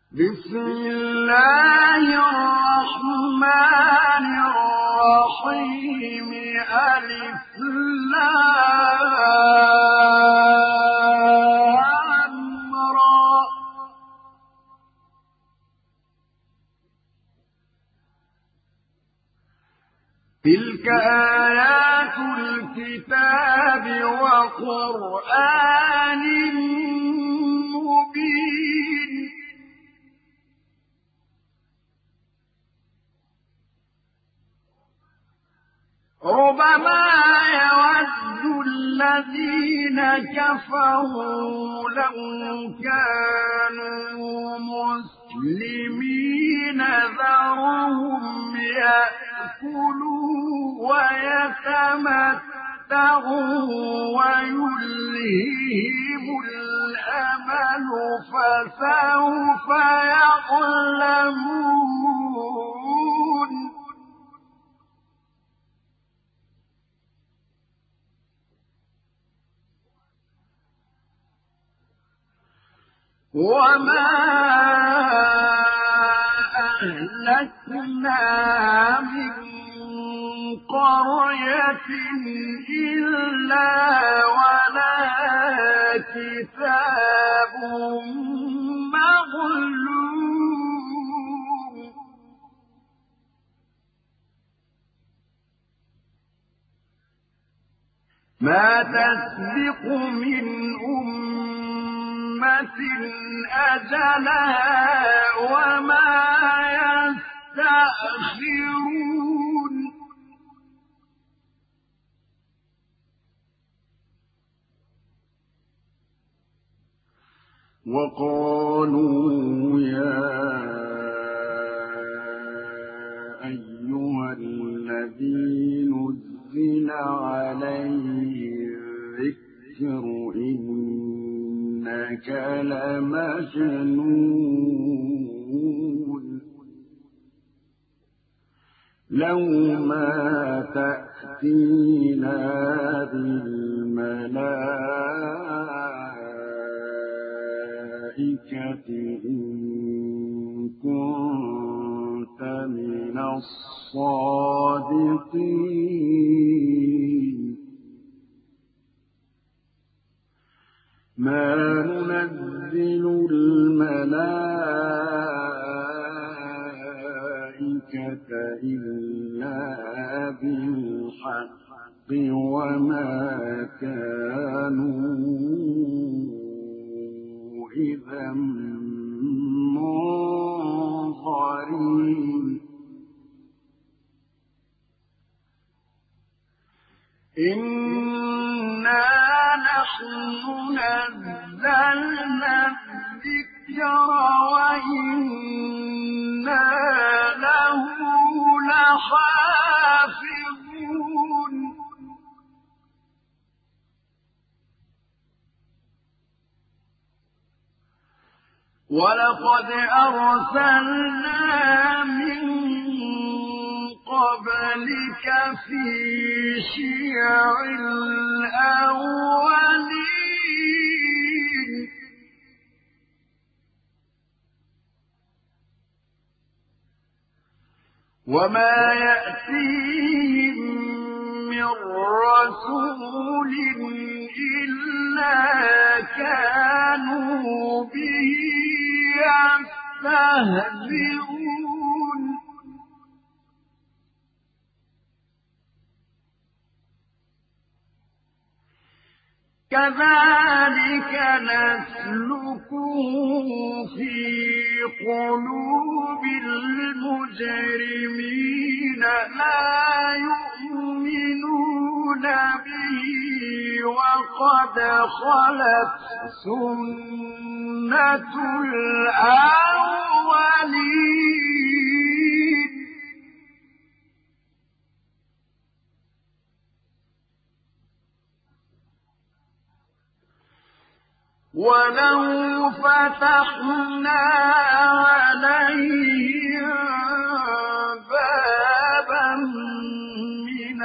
بسم الله الرحمن الرحيم ألف لام را تلك آيات الكتاب وقرآن مبين ربما يود الذين كفروا لو كانوا مسلمين ذرهم يأكلوا ويتمتعوا ويلههم الأمل فسوف يعلمون وما أهلكنا من قرية إلا ولها كتاب معلوم ما تسبق من أمة أجلها وما يستأخرون وقالوا يا أيها الذي نزل عليه الذكر إنك لمجنون لو ما تأتينا بالملائكة إن كنت من الصادقين ما ننزل الملائكة إلا بالحق وما كانوا إذا منظرين إنا نحن نزلنا الذكر وإنا له لحافظون ولقد أرسلنا من قبلك في شيع الأولين وما يأتيهم من رسول إلا كانوا به يستهزئون كذلك نسلكه في قلوب المجرمين لا يؤمنون به وقد خلت سنة الأولين ولو فتحنا عليهم بابا من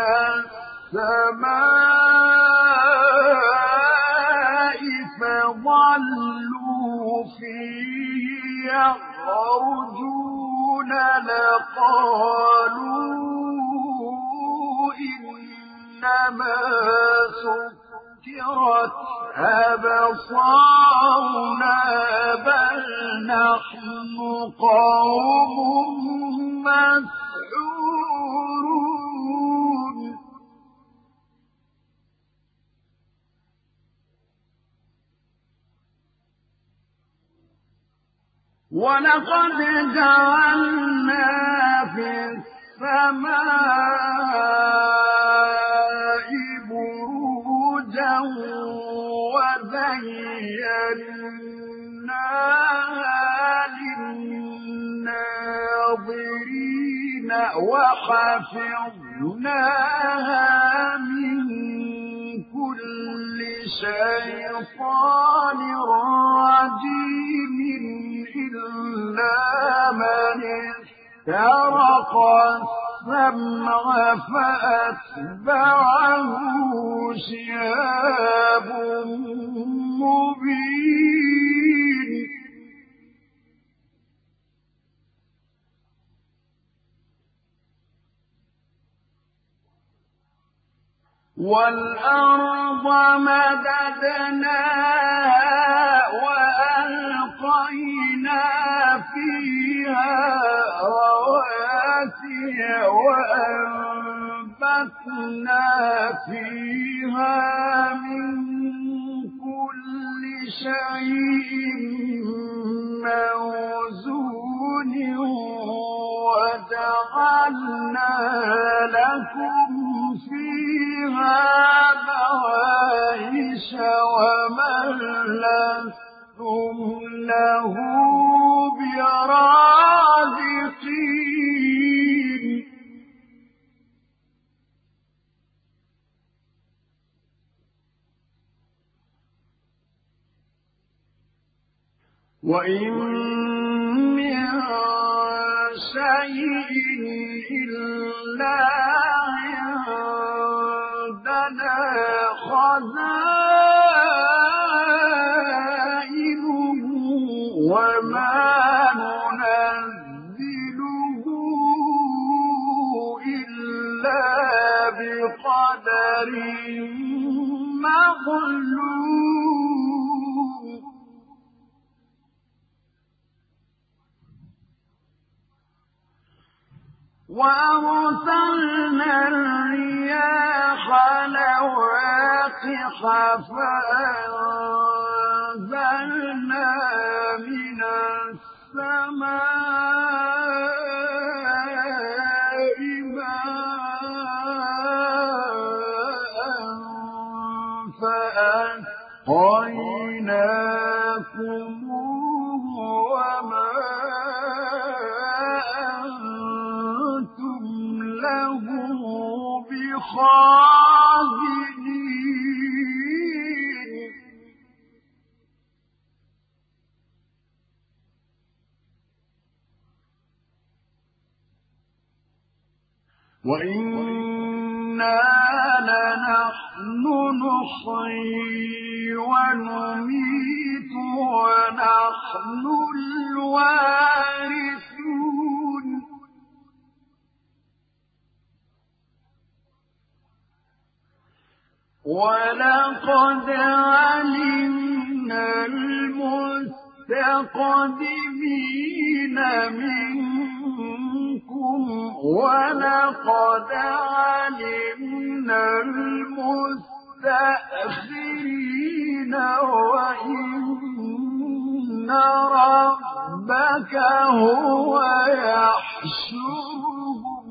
السماء فظلوا فيه يخرجون لقالوا إنما سكرت أبصارنا بل نحن قوم مسحورون ولقد جعلنا في السماء بروجا وزيناها للناظرين وحفظناها من كل شيطان رجيم إلا من استرق السمع فأتبعه شهاب مبين والأرض مددناها وألقينا فيها رواسي وأنبتنا فيها من كل شيء موزون وجعلنا لكم فيها معايش ومن لستم له برازقين وإن من شيء إلا عندنا خزائنه وما ننزله إلا بقدر معلوم وأرسلنا الرياح لواقح فأنزلنا من السماء ماء فأسقيناكموه وما له بخازنين وإنا لنحن نحيي ونميت ونحن الوارثون ولقد علمنا المستقدمين منكم ولقد علمنا المستأخرين وإن ربك هو يحشرهم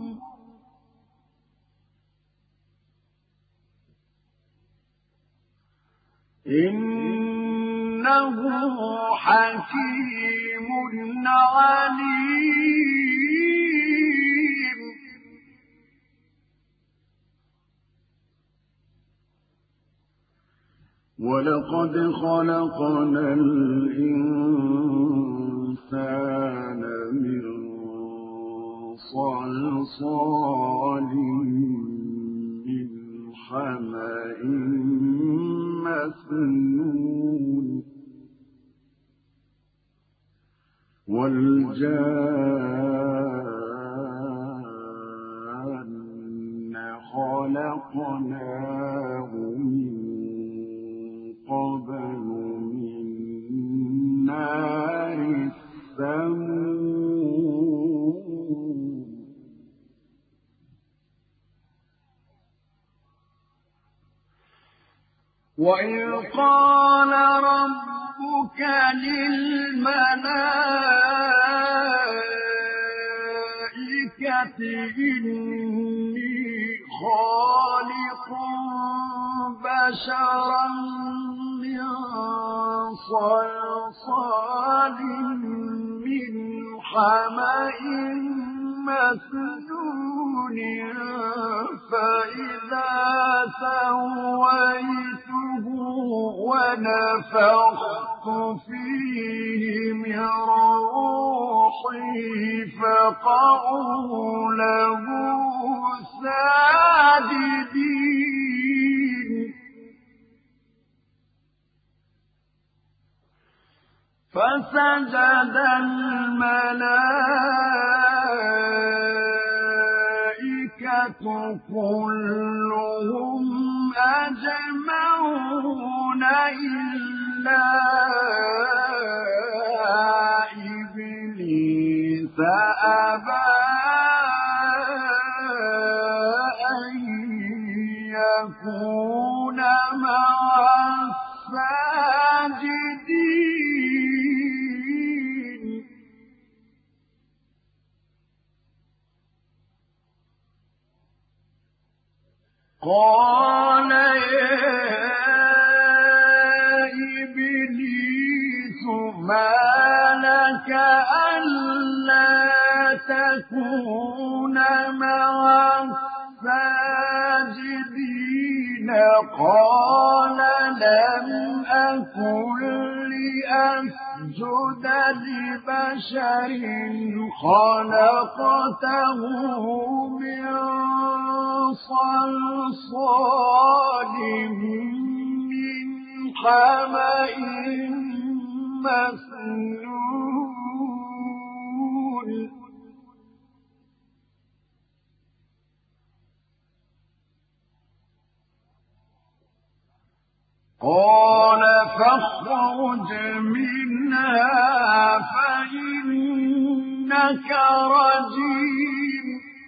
إنه حكيم عليم ولقد خلقنا الإنسان من صلصال من حمأ مسنون والجان خلقناه من قبل من نار السموم وإذ قال ربك للملائكة إني خالق بشرا من صلصال من حمأ مسنون فإذا سويته ونفخت فيه من روحي فقعوا له ساجدين فسجد الملائكة كلهم أجمعون إلا إبليس أبى أن يكون مع الساجدين قال يا إبليس ما لك ألا تكون مع الساجدين قال لم أكن لأسجد لبشر خلقته من صلصال من حمأ مسنون قال فاخرج منها فإنك رجيم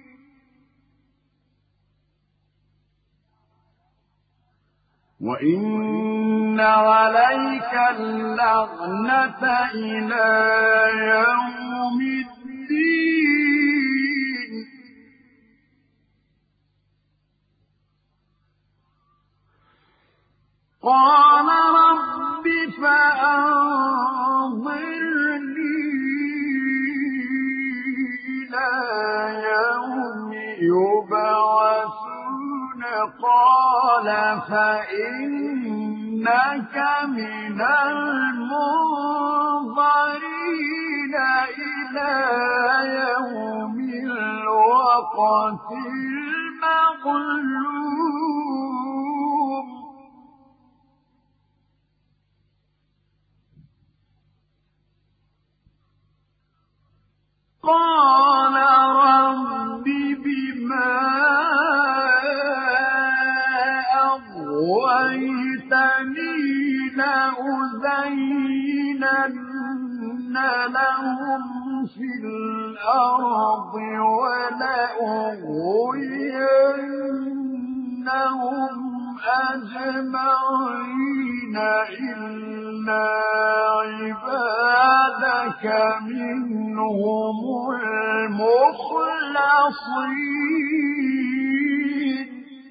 وإن عليك اللعنة إلى يوم الدين قال رب فأنظرني إلى يوم يبعثون قال فإنك من المنظرين إلى يوم الوقت المعلوم قال رب بما أغويتني لأزينن لهم في الأرض ولأغوينهم أجمعين إلا عبادك منهم المخلصين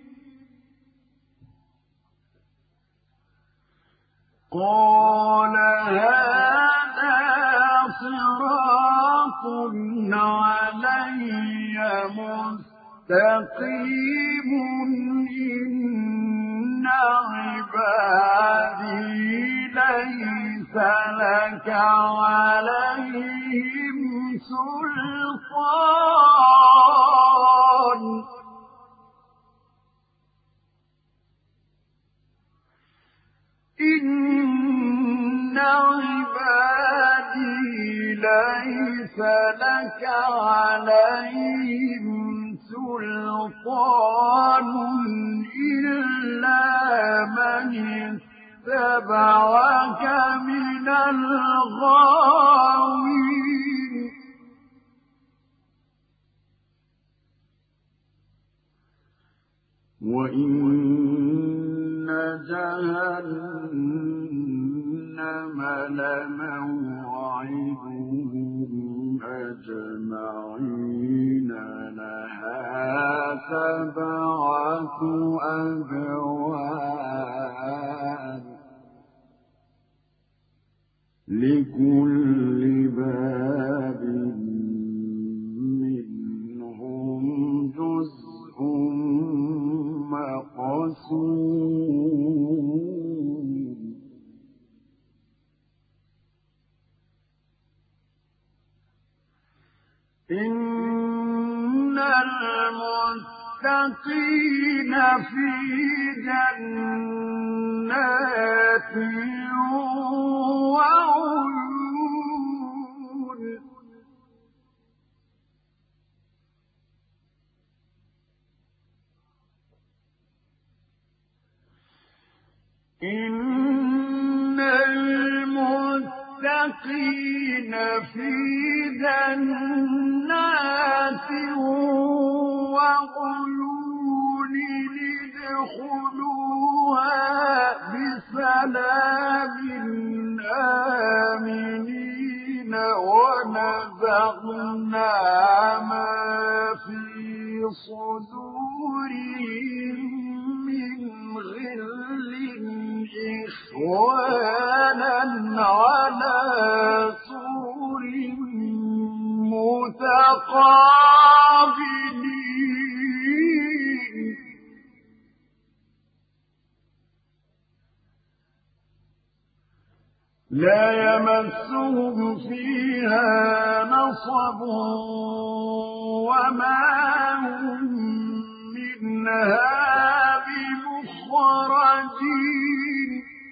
قال هذا صراط علي مستقيم إن عبادي ليس لك عليهم سلطان إن عبادي ليس لك عليهم سلطان إلا من اتبعك من الغاوين وإن جهنم لموعدهم أجمعين لها سبعة أبواب لكل باب منهم جزء مقسوم إن المتقين في جنات وعيون إن المتقين في جنات وعيون ادخلوها بسلام آمنين ونزعنا ما في صدورهم من غل إخوانا على سرر متقابلين لا يمسهم فيها نصب وما هم منها بمخرجين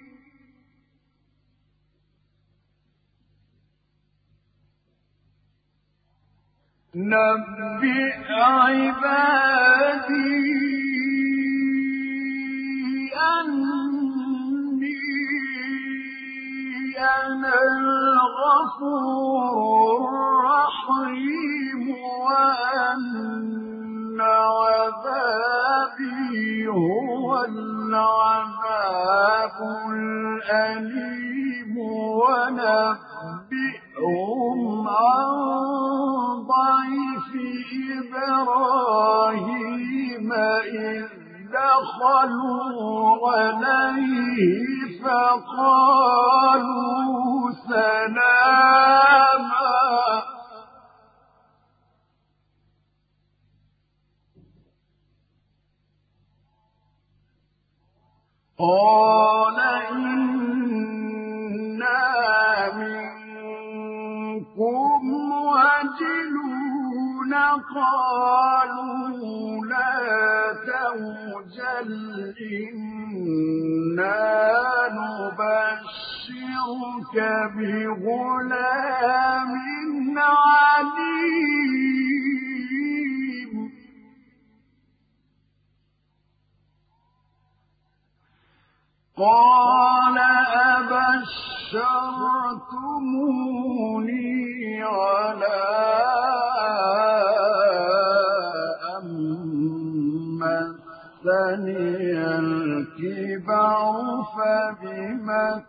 نبئ عبادي أني أنا الغفور الرحيم وأن عذابي هو العذاب الأليم ونبئهم عن ضيف إبراهيم إذ دخلوا عليه فقالوا سلاما قال إنا منكم وجلون قالوا لا توجل إنا نبشرك بغلام عليم قال أبشرتموني على أن مسني الكبر فبم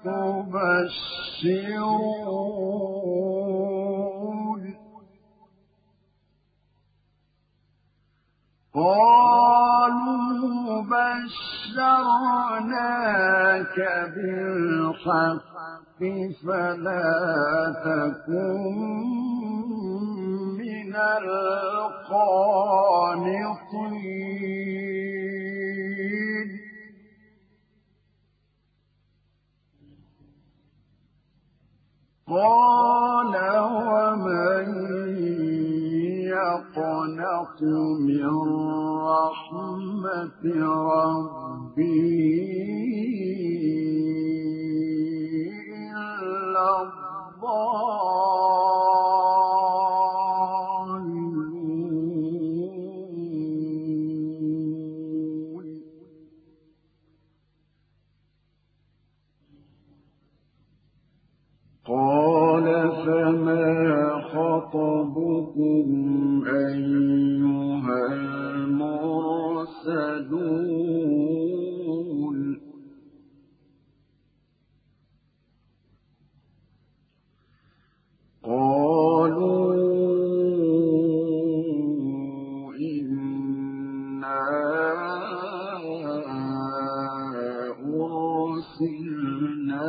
تبشرون قالوا بشرناك بالحق فلا تكن من القانطين قال ومن يقنط من رحمة ربه إلا الضالون خطبكم أيها المرسلون قالوا إنا أرسلنا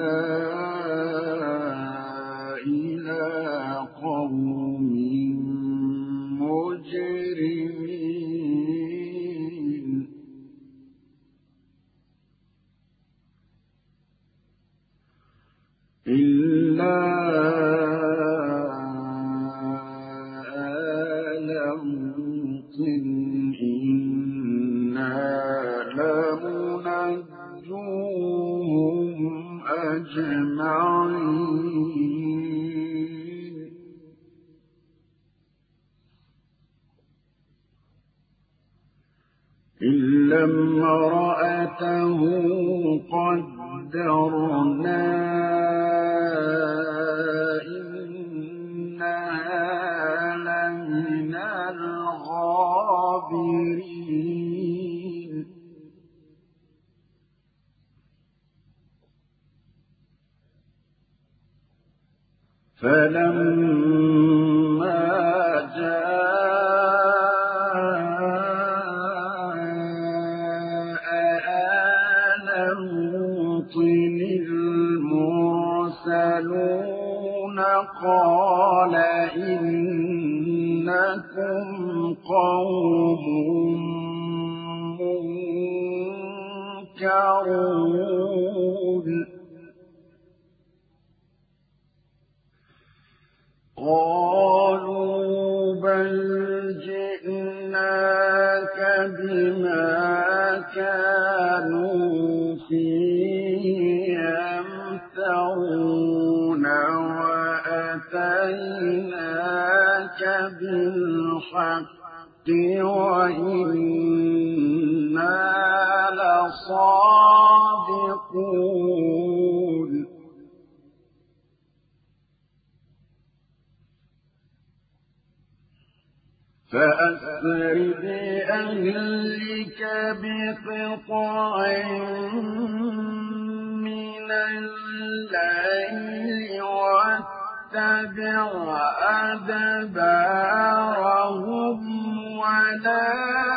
إلى قوم مجرمين إلا آل لوط إنا لمنجوهم أجمعين إلا امرأته قدرنا إنها لمن الغابرين فلما جاء آل لوط المرسلون قال إنكم قوم منكرون قالوا بل جئناك بما كانوا فيه يمترون وأتيناك بالحق وإنا لصادقون فأسر بأهلك بقطع من الليل واتبع أدبارهم ولا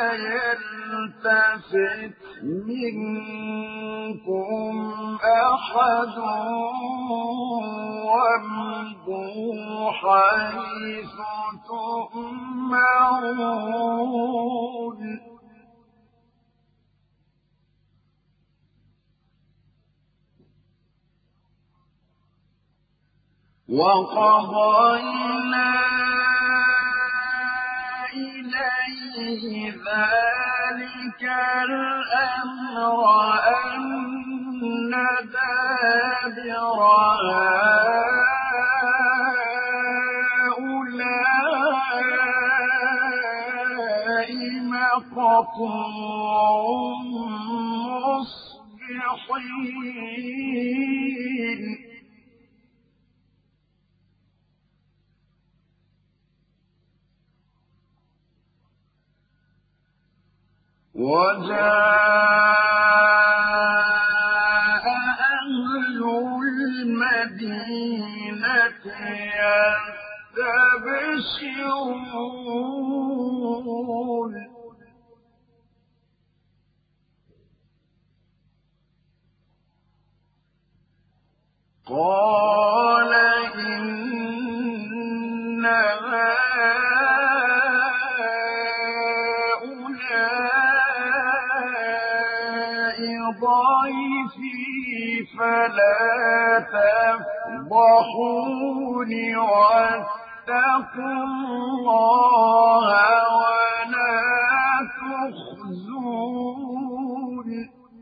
يلتفت منكم أحد وامضوا حيث تؤمرون وقضينا إليه ذلك الأمر أن دابر هؤلاء مقطوع مصبحين وجاء أهل المدينة يستبشرون قال إن هؤلاء ضيفي فلا تفضحون واتقوا الله ولا تخزون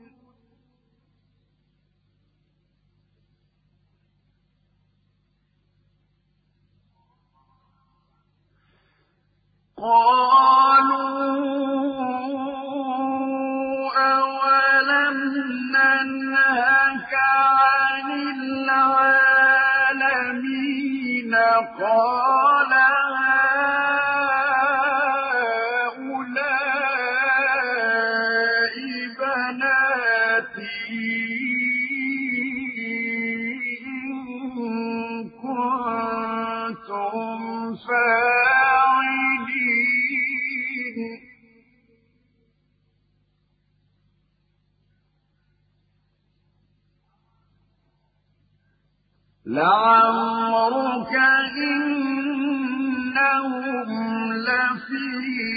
قالوا أولم ننهك عن العالمين قال هؤلاء بناتي إن كنتم فاعلين لعمرك إنهم لفي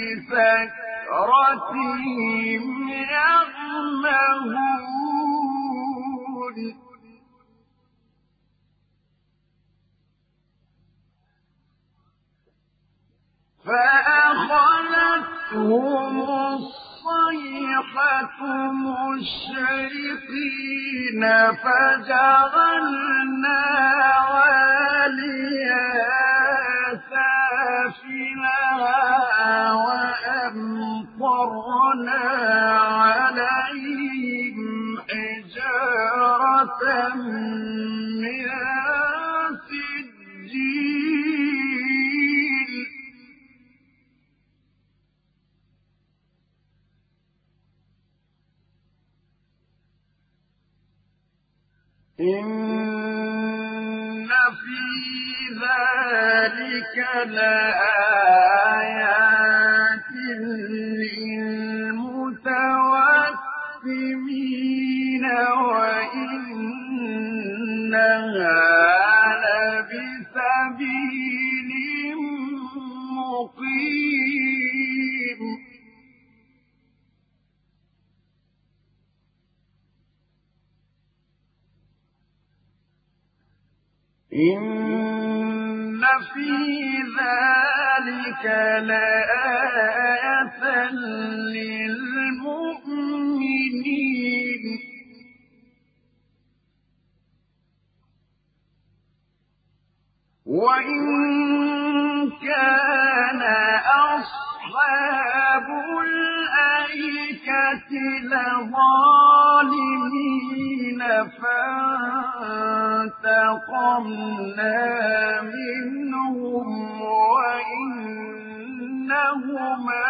سكرتهم يعمهون فأخذتهم الصيحة مشرقين فجعلنا عاليها سافلها وأمطرنا عليهم حجارة من سجيل إن في ذلك لآيات للمتوسمين وإنها لبسبيل مقيم إن في ذلك لآية للمؤمنين وإن كان أصحاب الأيكة لظالمين فانتقمنا منهم وإنهما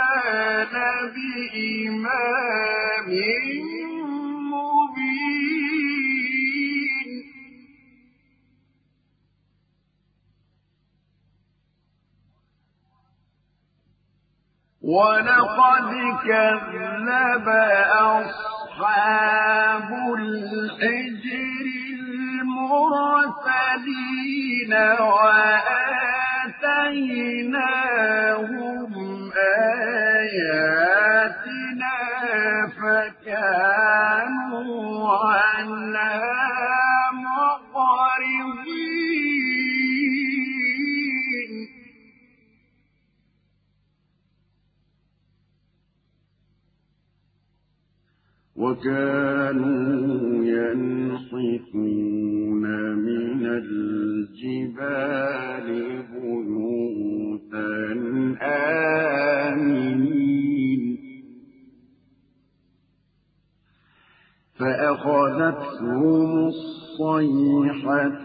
لبإمام مبين ولقد كذب أصحاب الحجر المرسلين وآتيناهم آياتنا فكانوا عنها معرضين وكانوا ينحتون من الجبال بيوتا آمنين فأخذتهم الصيحة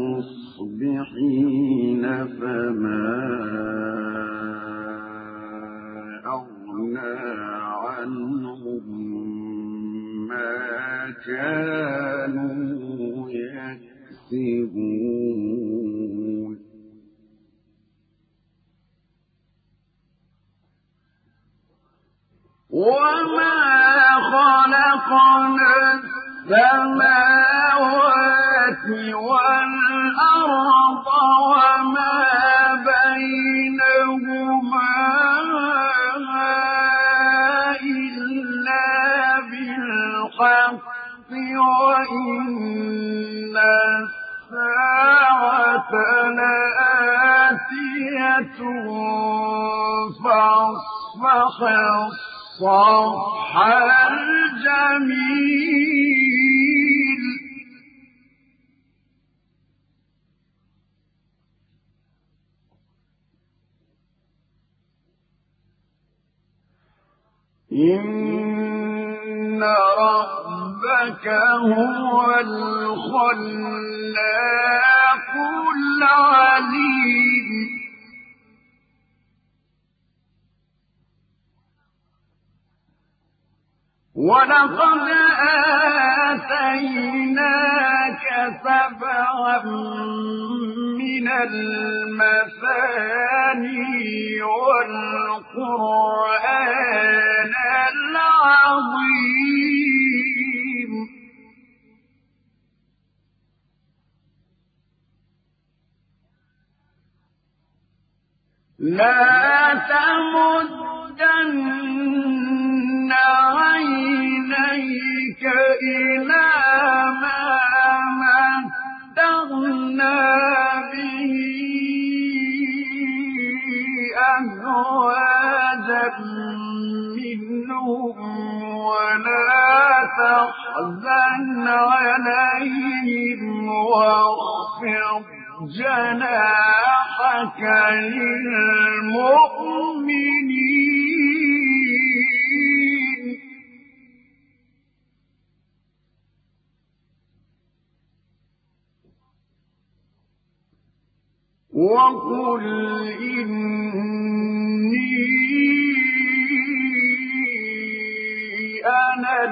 مصبحين فما أغنى عنهم ما كانوا يكسبون وما خلقنا السماوات والأرض وما بينهما إلا بالحق وإن الساعة لآتية فاصفح الصفح الجميل إن ربك هو الخلاق العليم ولقد آتيناك 7 من المثاني والقرآن العظيم لا تمدن عينيك إلى ما متعنا به أزواجا منهم ولا تحزن عليهم واخفض جناحك للمؤمنين وقل إني أنا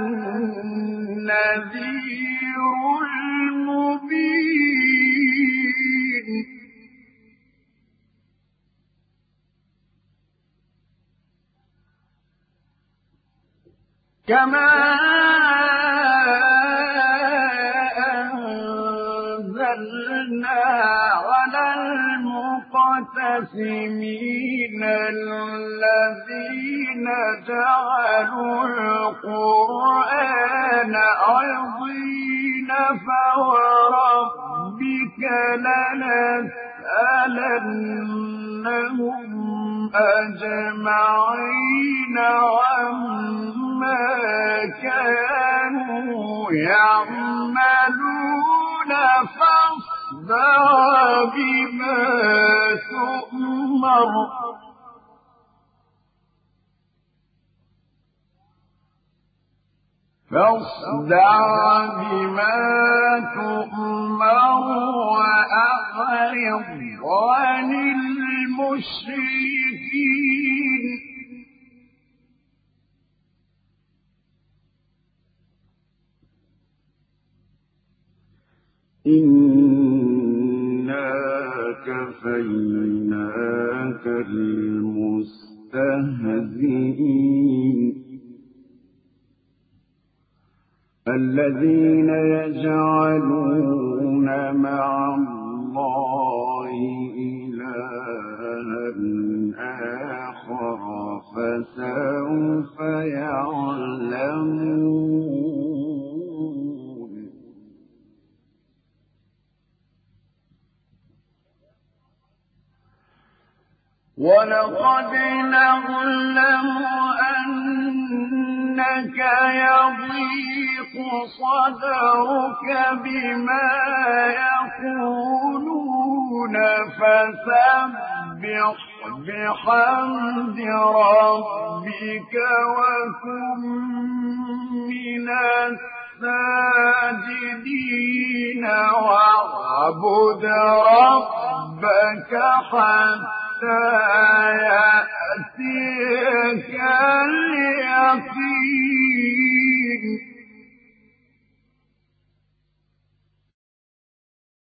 النذير المبين كما أنزلنا على المقتسمين الذين جعلوا القرآن عضين فوربك لنسألنهم أجمعين عما كانوا يعملون فاصدع بما تؤمر وأعرض عن المشركين إنا كفيناك المستهزئين الذين يجعلون مع الله إلها آخر فسوف يعلمون ولقد نعلم أنك يضيق صدرك بما يقولون فسبح بحمد ربك وكن من الساجدين واعبد ربك حتى يأتيك اليقين